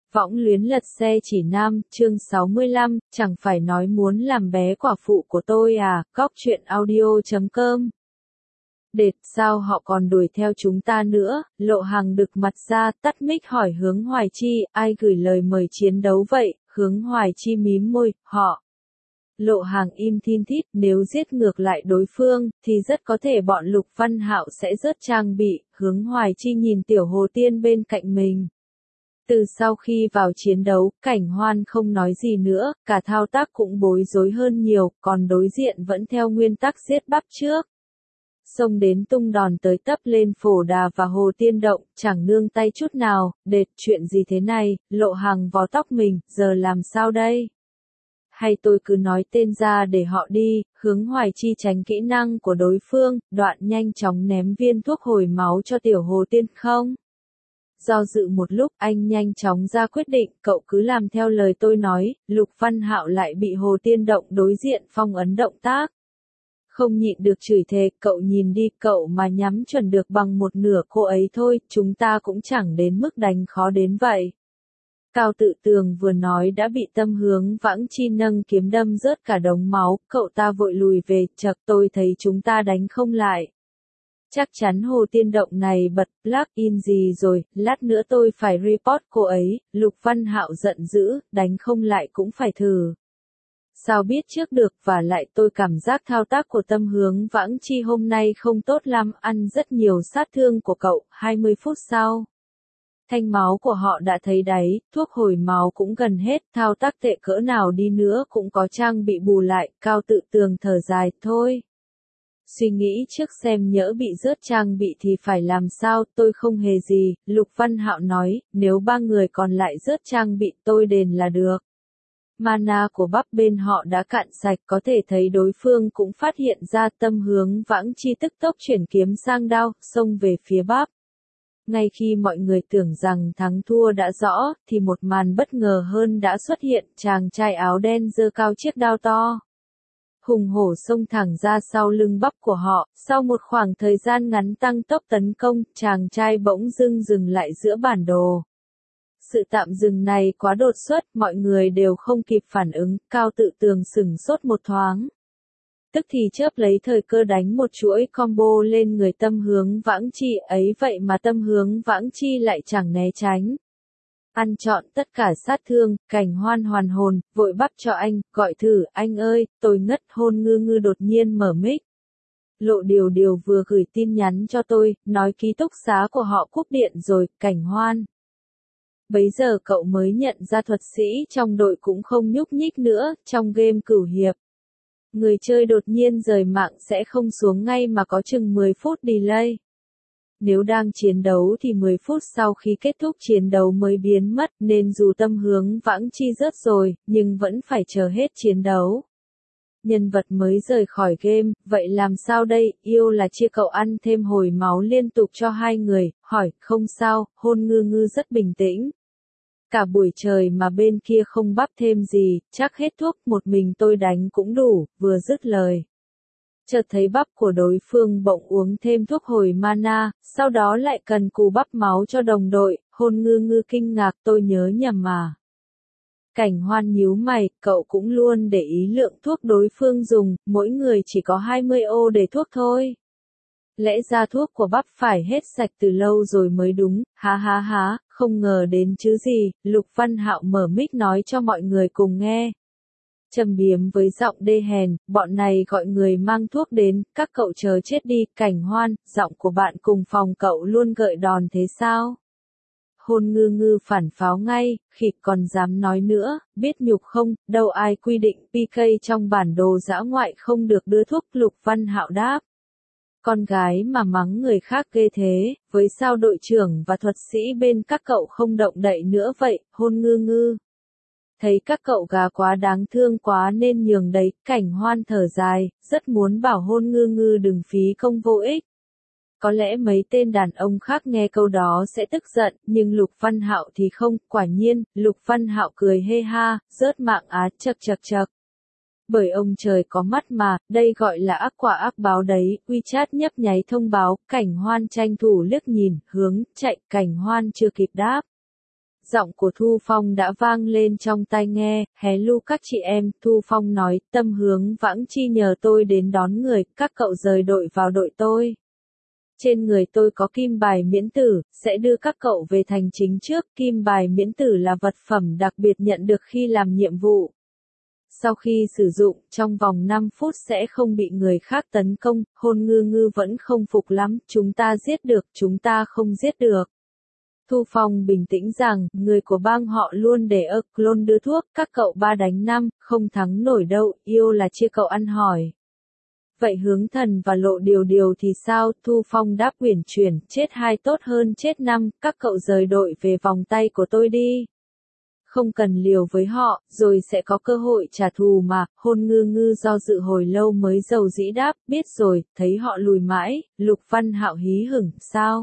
Võng luyến lật xe chỉ nam, chương 65, chẳng phải nói muốn làm bé quả phụ của tôi à, góc chuyện audio.com. Đệt, sao họ còn đuổi theo chúng ta nữa, Lộ Hằng đực mặt ra, tắt mic hỏi Hướng Hoài Chi, ai gửi lời mời chiến đấu vậy, Hướng Hoài Chi mím môi, họ. Lộ Hằng im thin thít, nếu giết ngược lại đối phương, thì rất có thể bọn Lục Văn Hạo sẽ rớt trang bị, Hướng Hoài Chi nhìn Tiểu Hồ Tiên bên cạnh mình. Từ sau khi vào chiến đấu, Cảnh Hoan không nói gì nữa, cả thao tác cũng bối rối hơn nhiều, còn đối diện vẫn theo nguyên tắc giết bắp trước. Xông đến tung đòn tới tấp lên Phổ Đà và Hồ Tiên Động, chẳng nương tay chút nào, đệt chuyện gì thế này, Lộ Hằng vò tóc mình, giờ làm sao đây? Hay tôi cứ nói tên ra để họ đi, Hướng Hoài Chi tránh kỹ năng của đối phương, đoạn nhanh chóng ném viên thuốc hồi máu cho Tiểu Hồ Tiên không? Do dự một lúc, anh nhanh chóng ra quyết định, cậu cứ làm theo lời tôi nói, Lục Văn Hạo lại bị Hồ Tiên Động đối diện phong ấn động tác. Không nhịn được chửi thề, cậu nhìn đi, cậu mà nhắm chuẩn được bằng một nửa cô ấy thôi, chúng ta cũng chẳng đến mức đánh khó đến vậy. Cao Tự Tường vừa nói đã bị Tâm Hướng Vãng Chi nâng kiếm đâm rớt cả đống máu, cậu ta vội lùi về, chậc tôi thấy chúng ta đánh không lại. Chắc chắn Hồ Tiên Động này bật plug-in gì rồi, lát nữa tôi phải report cô ấy, Lục Văn Hạo giận dữ, đánh không lại cũng phải thử. Sao biết trước được, và lại tôi cảm giác thao tác của Tâm Hướng Vãng Chi hôm nay không tốt lắm, ăn rất nhiều sát thương của cậu, 20 phút sau. Thanh máu của họ đã thấy đáy, thuốc hồi máu cũng gần hết, thao tác tệ cỡ nào đi nữa cũng có trang bị bù lại, Cao Tự Tường thở dài, thôi. Suy nghĩ trước xem nhỡ bị rớt trang bị thì phải làm sao, tôi không hề gì, Lục Văn Hạo nói, nếu 3 người còn lại rớt trang bị tôi đền là được. Mana của bắp bên họ đã cạn sạch, có thể thấy đối phương cũng phát hiện ra. Tâm Hướng Vãng Chi tức tốc chuyển kiếm sang đao, xông về phía bắp. Ngay khi mọi người tưởng rằng thắng thua đã rõ, thì một màn bất ngờ hơn đã xuất hiện, chàng trai áo đen giơ cao chiếc đao to. Hùng hổ xông thẳng ra sau lưng bắp của họ, sau một khoảng thời gian ngắn tăng tốc tấn công, chàng trai bỗng dưng dừng lại giữa bản đồ. Sự tạm dừng này quá đột xuất, mọi người đều không kịp phản ứng, Cao Tự Tường sửng sốt một thoáng. Tức thì chớp lấy thời cơ đánh một chuỗi combo lên người Tâm Hướng Vãng Chi, ấy vậy mà Tâm Hướng Vãng Chi lại chẳng né tránh. Ăn trọn tất cả sát thương, Cảnh Hoan hoàn hồn, vội bắp cho anh, gọi thử, anh ơi, tôi ngất. Hôn Ngư Ngư đột nhiên mở mic. Lộ Điều Điều vừa gửi tin nhắn cho tôi, nói ký túc xá của họ cúp điện rồi, Cảnh Hoan. Bấy giờ cậu mới nhận ra thuật sĩ trong đội cũng không nhúc nhích nữa, trong game cửu hiệp. Người chơi đột nhiên rời mạng sẽ không xuống ngay mà có chừng 10 phút delay. Nếu đang chiến đấu thì 10 phút sau khi kết thúc chiến đấu mới biến mất, nên dù Tâm Hướng Vãng Chi rớt rồi, nhưng vẫn phải chờ hết chiến đấu. Nhân vật mới rời khỏi game, vậy làm sao đây, yêu là chia cậu ăn thêm hồi máu liên tục cho 2 người, hỏi, không sao, Hôn Ngư Ngư rất bình tĩnh. Cả buổi trời mà bên kia không bắp thêm gì, chắc hết thuốc, một mình tôi đánh cũng đủ, vừa dứt lời. Chợt thấy bắp của đối phương bỗng uống thêm thuốc hồi mana, sau đó lại cần cù bắp máu cho đồng đội, Hôn Ngư Ngư kinh ngạc, tôi nhớ nhầm mà. Cảnh Hoan nhíu mày, cậu cũng luôn để ý lượng thuốc đối phương dùng, mỗi người chỉ có 20 ô để thuốc thôi. Lẽ ra thuốc của bắp phải hết sạch từ lâu rồi mới đúng, há, không ngờ đến chứ gì, Lục Văn Hạo mở mic nói cho mọi người cùng nghe. Trầm biếm với giọng đê hèn, bọn này gọi người mang thuốc đến, các cậu chờ chết đi, Cảnh Hoan, giọng của bạn cùng phòng cậu luôn gợi đòn thế sao? Hôn Ngư Ngư phản pháo ngay, khịt còn dám nói nữa, biết nhục không, đâu ai quy định PK trong bản đồ dã ngoại không được đưa thuốc, Lục Văn Hạo đáp. Con gái mà mắng người khác ghê thế, với sao đội trưởng và thuật sĩ bên các cậu không động đậy nữa vậy, Hôn Ngư Ngư. Thấy các cậu gà quá đáng thương quá nên nhường đấy, Cảnh Hoan thở dài, rất muốn bảo Hôn Ngư Ngư đừng phí công vô ích. Có lẽ mấy tên đàn ông khác nghe câu đó sẽ tức giận, nhưng Lục Văn Hạo thì không, quả nhiên, Lục Văn Hạo cười hê ha, rớt mạng á, chậc. Bởi ông trời có mắt mà, đây gọi là ác quả ác báo đấy, WeChat nhấp nháy thông báo, Cảnh Hoan tranh thủ liếc nhìn, hướng, chạy, Cảnh Hoan chưa kịp đáp. Giọng của Thu Phong đã vang lên trong tai nghe, hello các chị em, Thu Phong nói, Tâm Hướng Vãng Chi nhờ tôi đến đón người, các cậu rời đội vào đội tôi. Trên người tôi có kim bài miễn tử, sẽ đưa các cậu về thành chính trước, kim bài miễn tử là vật phẩm đặc biệt nhận được khi làm nhiệm vụ. Sau khi sử dụng, trong vòng 5 phút sẽ không bị người khác tấn công, Hôn Ngư Ngư vẫn không phục lắm, chúng ta giết được, chúng ta không giết được. Thu Phong bình tĩnh rằng, người của bang họ luôn để clone đưa thuốc, các cậu 3 đánh 5, không thắng nổi đâu, yêu là chia cậu ăn hỏi. Vậy Hướng Thần và Lộ Điều Điều thì sao? Thu Phong đáp uyển chuyển, chết 2 tốt hơn chết 5, các cậu rời đội về vòng tay của tôi đi. Không cần liều với họ, rồi sẽ có cơ hội trả thù mà, Hôn Ngư Ngư do dự hồi lâu mới dầu dĩ đáp, biết rồi, thấy họ lùi mãi, Lục Văn Hạo hí hửng, sao?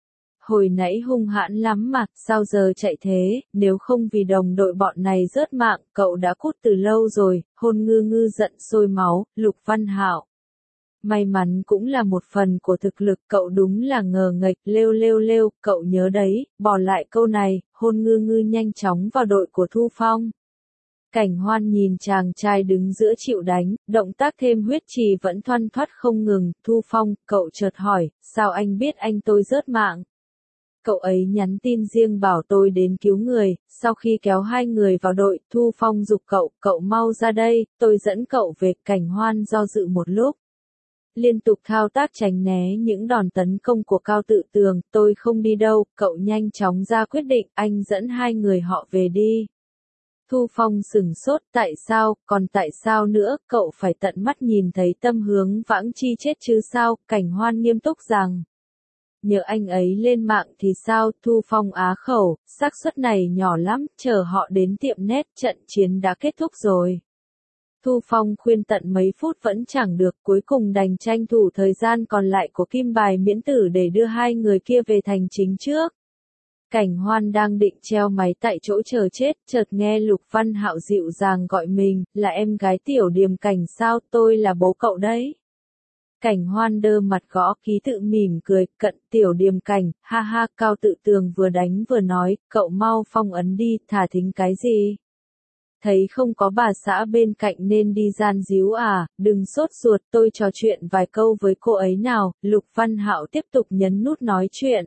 Hồi nãy hung hãn lắm mà, sao giờ chạy thế, nếu không vì đồng đội bọn này rớt mạng, cậu đã cút từ lâu rồi, Hôn Ngư Ngư giận sôi máu, Lục Văn Hạo. May mắn cũng là một phần của thực lực, cậu đúng là ngờ nghệch, lêu, cậu nhớ đấy, bỏ lại câu này, Hôn Ngư Ngư nhanh chóng vào đội của Thu Phong. Cảnh Hoan nhìn chàng trai đứng giữa chịu đánh, động tác thêm huyết trì vẫn thoăn thoắt không ngừng, Thu Phong, cậu chợt hỏi, sao anh biết anh tôi rớt mạng? Cậu ấy nhắn tin riêng bảo tôi đến cứu người, sau khi kéo 2 người vào đội, Thu Phong giục cậu mau ra đây, tôi dẫn cậu về, Cảnh Hoan do dự một lúc. Liên tục thao tác tránh né những đòn tấn công của Cao Tự Tường, tôi không đi đâu, cậu nhanh chóng ra quyết định, anh dẫn 2 người họ về đi. Thu Phong sửng sốt, tại sao, còn tại sao nữa, cậu phải tận mắt nhìn thấy Tâm Hướng Vãng Chi chết chứ sao, Cảnh Hoan nghiêm túc rằng. Nhờ anh ấy lên mạng thì sao, Thu Phong á khẩu, xác suất này nhỏ lắm, chờ họ đến tiệm net, trận chiến đã kết thúc rồi. Thu Phong khuyên tận mấy phút vẫn chẳng được, cuối cùng đành tranh thủ thời gian còn lại của kim bài miễn tử để đưa 2 người kia về thành chính trước. Cảnh Hoan đang định treo máy tại chỗ chờ chết, chợt nghe Lục Văn Hạo dịu dàng gọi mình, là em gái Tiểu Điềm Cảnh sao, tôi là bố cậu đấy. Cảnh Hoan đơ mặt gõ ký tự mỉm cười, cận Tiểu Điềm Cảnh, ha ha, Cao Tự Tường vừa đánh vừa nói, cậu mau phong ấn đi, thả thính cái gì? Thấy không có bà xã bên cạnh nên đi gian díu à, đừng sốt ruột, tôi trò chuyện vài câu với cô ấy nào, Lục Văn Hạo tiếp tục nhấn nút nói chuyện.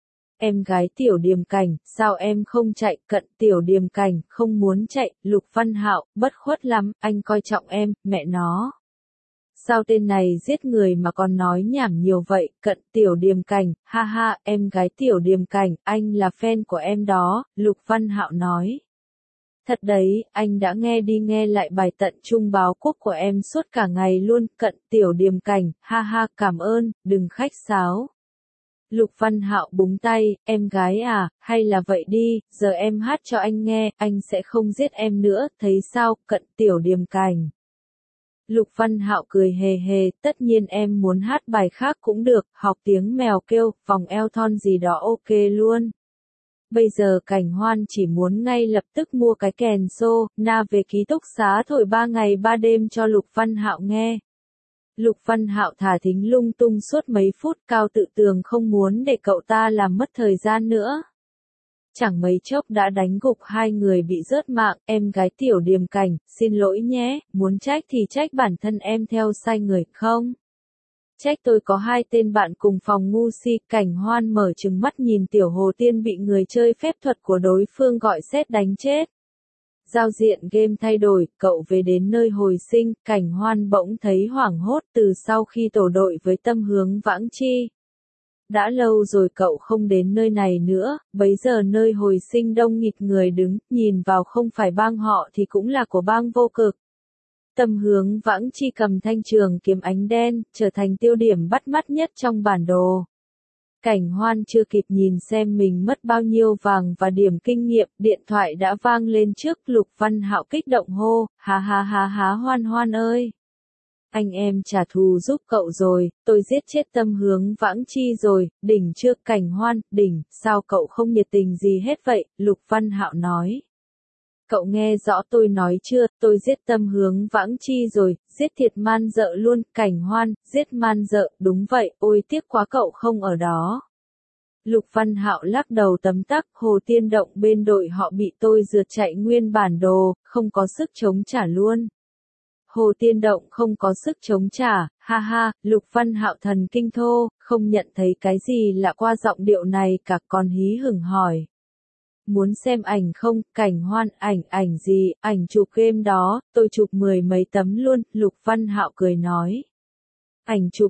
Em gái Tiểu Điềm Cảnh, sao em không chạy, cận Tiểu Điềm Cảnh, không muốn chạy, Lục Văn Hạo, bất khuất lắm, anh coi trọng em, mẹ nó. Sao tên này giết người mà còn nói nhảm nhiều vậy, cận Tiểu Điềm Cảnh, ha ha, em gái Tiểu Điềm Cảnh, anh là fan của em đó, Lục Văn Hạo nói. Thật đấy, anh đã nghe đi nghe lại bài tận trung báo quốc của em suốt cả ngày luôn, cận Tiểu Điềm Cảnh, ha ha, cảm ơn, đừng khách sáo. Lục Văn Hạo búng tay, em gái à, hay là vậy đi, giờ em hát cho anh nghe, anh sẽ không giết em nữa, thấy sao, cận Tiểu Điềm Cảnh. Lục Văn Hạo cười hề hề, tất nhiên em muốn hát bài khác cũng được, học tiếng mèo kêu, vòng eo thon gì đó ok luôn. Bây giờ Cảnh Hoan chỉ muốn ngay lập tức mua cái kèn xô, na về ký túc xá thổi 3 ngày 3 đêm cho Lục Văn Hạo nghe. Lục Văn Hạo thả thính lung tung suốt mấy phút, Cao Tự Tường không muốn để cậu ta làm mất thời gian nữa. Chẳng mấy chốc đã đánh gục 2 người bị rớt mạng, em gái Tiểu Điềm Cảnh, xin lỗi nhé, muốn trách thì trách bản thân em theo sai người, không? Trách tôi có 2 tên bạn cùng phòng ngu si, Cảnh Hoan mở trừng mắt nhìn Tiểu Hồ Tiên bị người chơi phép thuật của đối phương gọi sét đánh chết. Giao diện game thay đổi, cậu về đến nơi hồi sinh, Cảnh Hoan bỗng thấy hoảng hốt từ sau khi tổ đội với Tâm Hướng Vãng Chi. Đã lâu rồi cậu không đến nơi này nữa, bấy giờ nơi hồi sinh đông nghịt người đứng, nhìn vào không phải bang họ thì cũng là của bang Vô Cực. Tâm Hướng Vãng Chi cầm thanh trường kiếm ánh đen, trở thành tiêu điểm bắt mắt nhất trong bản đồ. Cảnh Hoan chưa kịp nhìn xem mình mất bao nhiêu vàng và điểm kinh nghiệm, điện thoại đã vang lên trước, Lục Văn Hạo kích động hô, ha Hoan Hoan ơi. Anh em trả thù giúp cậu rồi, tôi giết chết Tâm Hướng Vãng Chi rồi, đỉnh chưa, Cảnh Hoan, đỉnh, sao cậu không nhiệt tình gì hết vậy, Lục Văn Hạo nói. Cậu nghe rõ tôi nói chưa, tôi giết Tâm Hướng Vãng Chi rồi, giết thiệt man dợ luôn, Cảnh Hoan, giết man dợ, đúng vậy, ôi tiếc quá cậu không ở đó. Lục Văn Hạo lắc đầu tấm tắc, Hồ Tiên Động bên đội họ bị tôi rượt chạy nguyên bản đồ, không có sức chống trả luôn. Hồ Tiên Động không có sức chống trả, ha ha, Lục Văn Hạo thần kinh thô, không nhận thấy cái gì lạ qua giọng điệu này cả, còn hí hửng hỏi. Muốn xem ảnh không, Cảnh Hoan, ảnh gì, ảnh chụp game đó, tôi chụp 10 mấy tấm luôn, Lục Văn Hạo cười nói. Ảnh chụp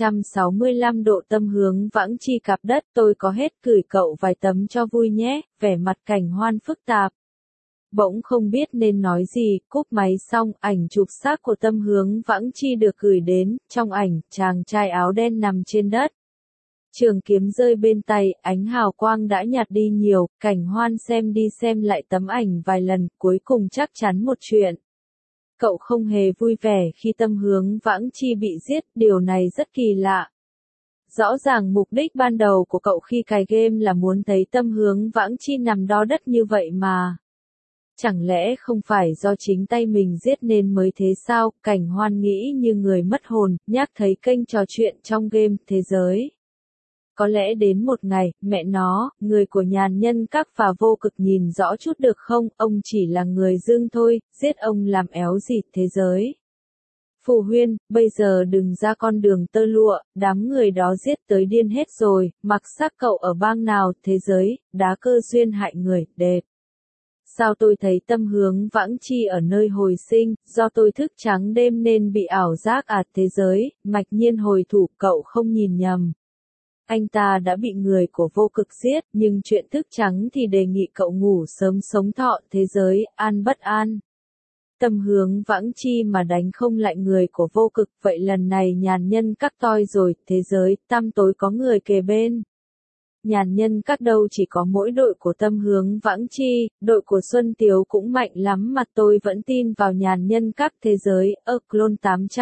365 độ tâm hướng vãng chi cạp đất, tôi có hết, gửi cậu vài tấm cho vui nhé, vẻ mặt Cảnh Hoan phức tạp. Bỗng không biết nên nói gì, cúp máy xong, ảnh chụp xác của tâm hướng vãng chi được gửi đến, trong ảnh, chàng trai áo đen nằm trên đất. Trường kiếm rơi bên tay, ánh hào quang đã nhạt đi nhiều, Cảnh Hoan xem đi xem lại tấm ảnh vài lần, cuối cùng chắc chắn một chuyện. Cậu không hề vui vẻ khi tâm hướng vãng chi bị giết, điều này rất kỳ lạ. Rõ ràng mục đích ban đầu của cậu khi cài game là muốn thấy tâm hướng vãng chi nằm đó đất như vậy mà. Chẳng lẽ không phải do chính tay mình giết nên mới thế sao? Cảnh Hoan nghĩ như người mất hồn, nhắc thấy kênh trò chuyện trong game thế giới. Có lẽ đến một ngày, mẹ nó, người của nhàn nhân các và vô cực nhìn rõ chút được không, ông chỉ là người dương thôi, giết ông làm éo gì thế giới. Phù Huyên, bây giờ đừng ra con đường tơ lụa, đám người đó giết tới điên hết rồi, mặc xác cậu ở bang nào, thế giới, đá cơ duyên hại người, đẹp. Sao tôi thấy tâm hướng vãng chi ở nơi hồi sinh, do tôi thức trắng đêm nên bị ảo giác à thế giới, mạch nhiên hồi thủ cậu không nhìn nhầm. Anh ta đã bị người của vô cực giết, nhưng chuyện thức trắng thì đề nghị cậu ngủ sớm sống thọ thế giới, an bất an. Tâm hướng vãng chi mà đánh không lại người của vô cực, vậy lần này nhàn nhân các toi rồi, thế giới, tăm tối có người kề bên. Nhàn nhân các đâu chỉ có mỗi đội của tâm hướng vãng chi, đội của Xuân Tiếu cũng mạnh lắm mà tôi vẫn tin vào nhàn nhân các thế giới, clone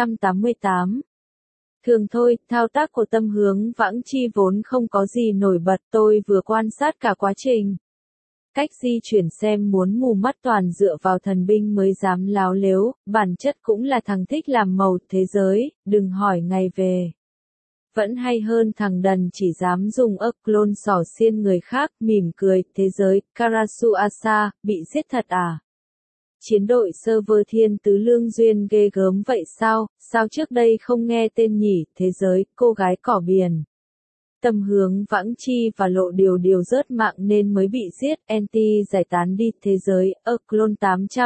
888. Thường thôi, thao tác của tâm hướng vãng chi vốn không có gì nổi bật, tôi vừa quan sát cả quá trình. Cách di chuyển xem muốn mù mắt toàn dựa vào thần binh mới dám láo lếu, bản chất cũng là thằng thích làm màu thế giới, đừng hỏi ngày về. Vẫn hay hơn thằng đần chỉ dám dùng clone xỏ xiên người khác, mỉm cười, thế giới, Karasuasa, bị giết thật à? Chiến đội server thiên tứ lương duyên ghê gớm vậy sao trước đây không nghe tên nhỉ, thế giới, cô gái cỏ biển. Tâm hướng vãng chi và lộ điều rớt mạng nên mới bị giết, anti giải tán đi, thế giới, clone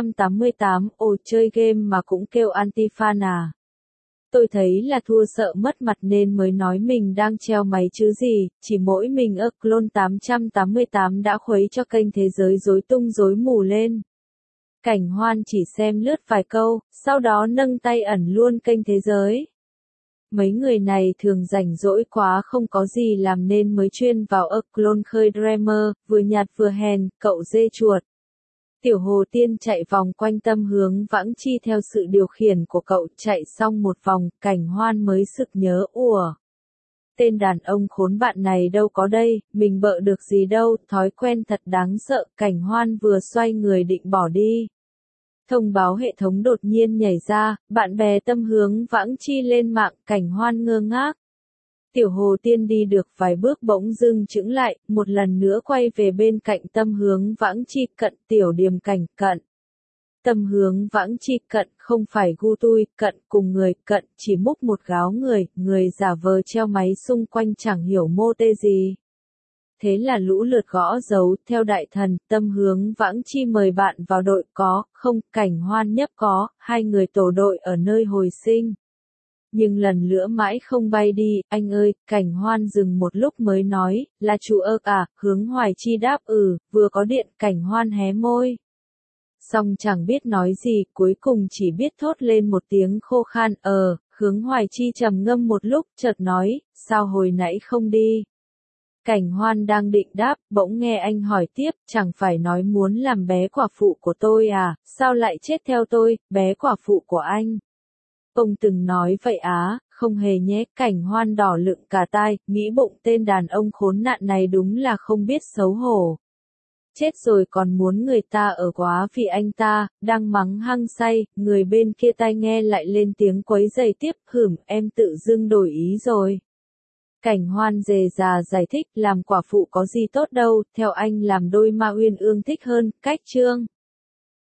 888, ồ chơi game mà cũng kêu anti-fan à. Tôi thấy là thua sợ mất mặt nên mới nói mình đang treo máy chứ gì, chỉ mỗi mình clone 888 đã khuấy cho kênh thế giới rối tung rối mù lên. Cảnh Hoan chỉ xem lướt vài câu, sau đó nâng tay ẩn luôn kênh thế giới. Mấy người này thường rảnh rỗi quá không có gì làm nên mới chuyên vào clone khơi Dreamer, vừa nhạt vừa hèn, cậu dê chuột. Tiểu Hồ Tiên chạy vòng quanh tâm hướng vãng chi theo sự điều khiển của cậu, chạy xong một vòng, Cảnh Hoan mới sực nhớ, ủa. Tên đàn ông khốn bạn này đâu có đây, mình bợ được gì đâu, thói quen thật đáng sợ, Cảnh Hoan vừa xoay người định bỏ đi. Thông báo hệ thống đột nhiên nhảy ra, bạn bè tâm hướng vãng chi lên mạng, Cảnh Hoan ngơ ngác. Tiểu Hồ Tiên đi được vài bước bỗng dưng chững lại, một lần nữa quay về bên cạnh tâm hướng vãng chi, cận tiểu điềm cảnh, cận. Tâm hướng vãng chi, cận, không phải gu tui, cận cùng người, cận, chỉ múc một gáo người giả vờ treo máy xung quanh chẳng hiểu mô tê gì. Thế là lũ lượt gõ dấu, theo đại thần, tâm hướng vãng chi mời bạn vào đội có, không, Cảnh Hoan nhấp có, hai người tổ đội ở nơi hồi sinh. Nhưng lần nữa mãi không bay đi, anh ơi, Cảnh Hoan dừng một lúc mới nói, là chủ à, hướng Hoài Chi đáp vừa có điện, Cảnh Hoan hé môi. Xong chẳng biết nói gì, cuối cùng chỉ biết thốt lên một tiếng khô khan, hướng Hoài Chi trầm ngâm một lúc, chợt nói, sao hồi nãy không đi. Cảnh Hoan đang định đáp, bỗng nghe anh hỏi tiếp, chẳng phải nói muốn làm bé quả phụ của tôi à, sao lại chết theo tôi, bé quả phụ của anh. Ông từng nói vậy á, không hề nhé, Cảnh Hoan đỏ lựng cả tai, nghĩ bụng tên đàn ông khốn nạn này đúng là không biết xấu hổ. Chết rồi còn muốn người ta ở quá vì anh ta, đang mắng hăng say, người bên kia tai nghe lại lên tiếng quấy giày tiếp, em tự dưng đổi ý rồi. Cảnh Hoan dề già giải thích làm quả phụ có gì tốt đâu, theo anh làm đôi Ma Uyên Ương thích hơn, cách chương.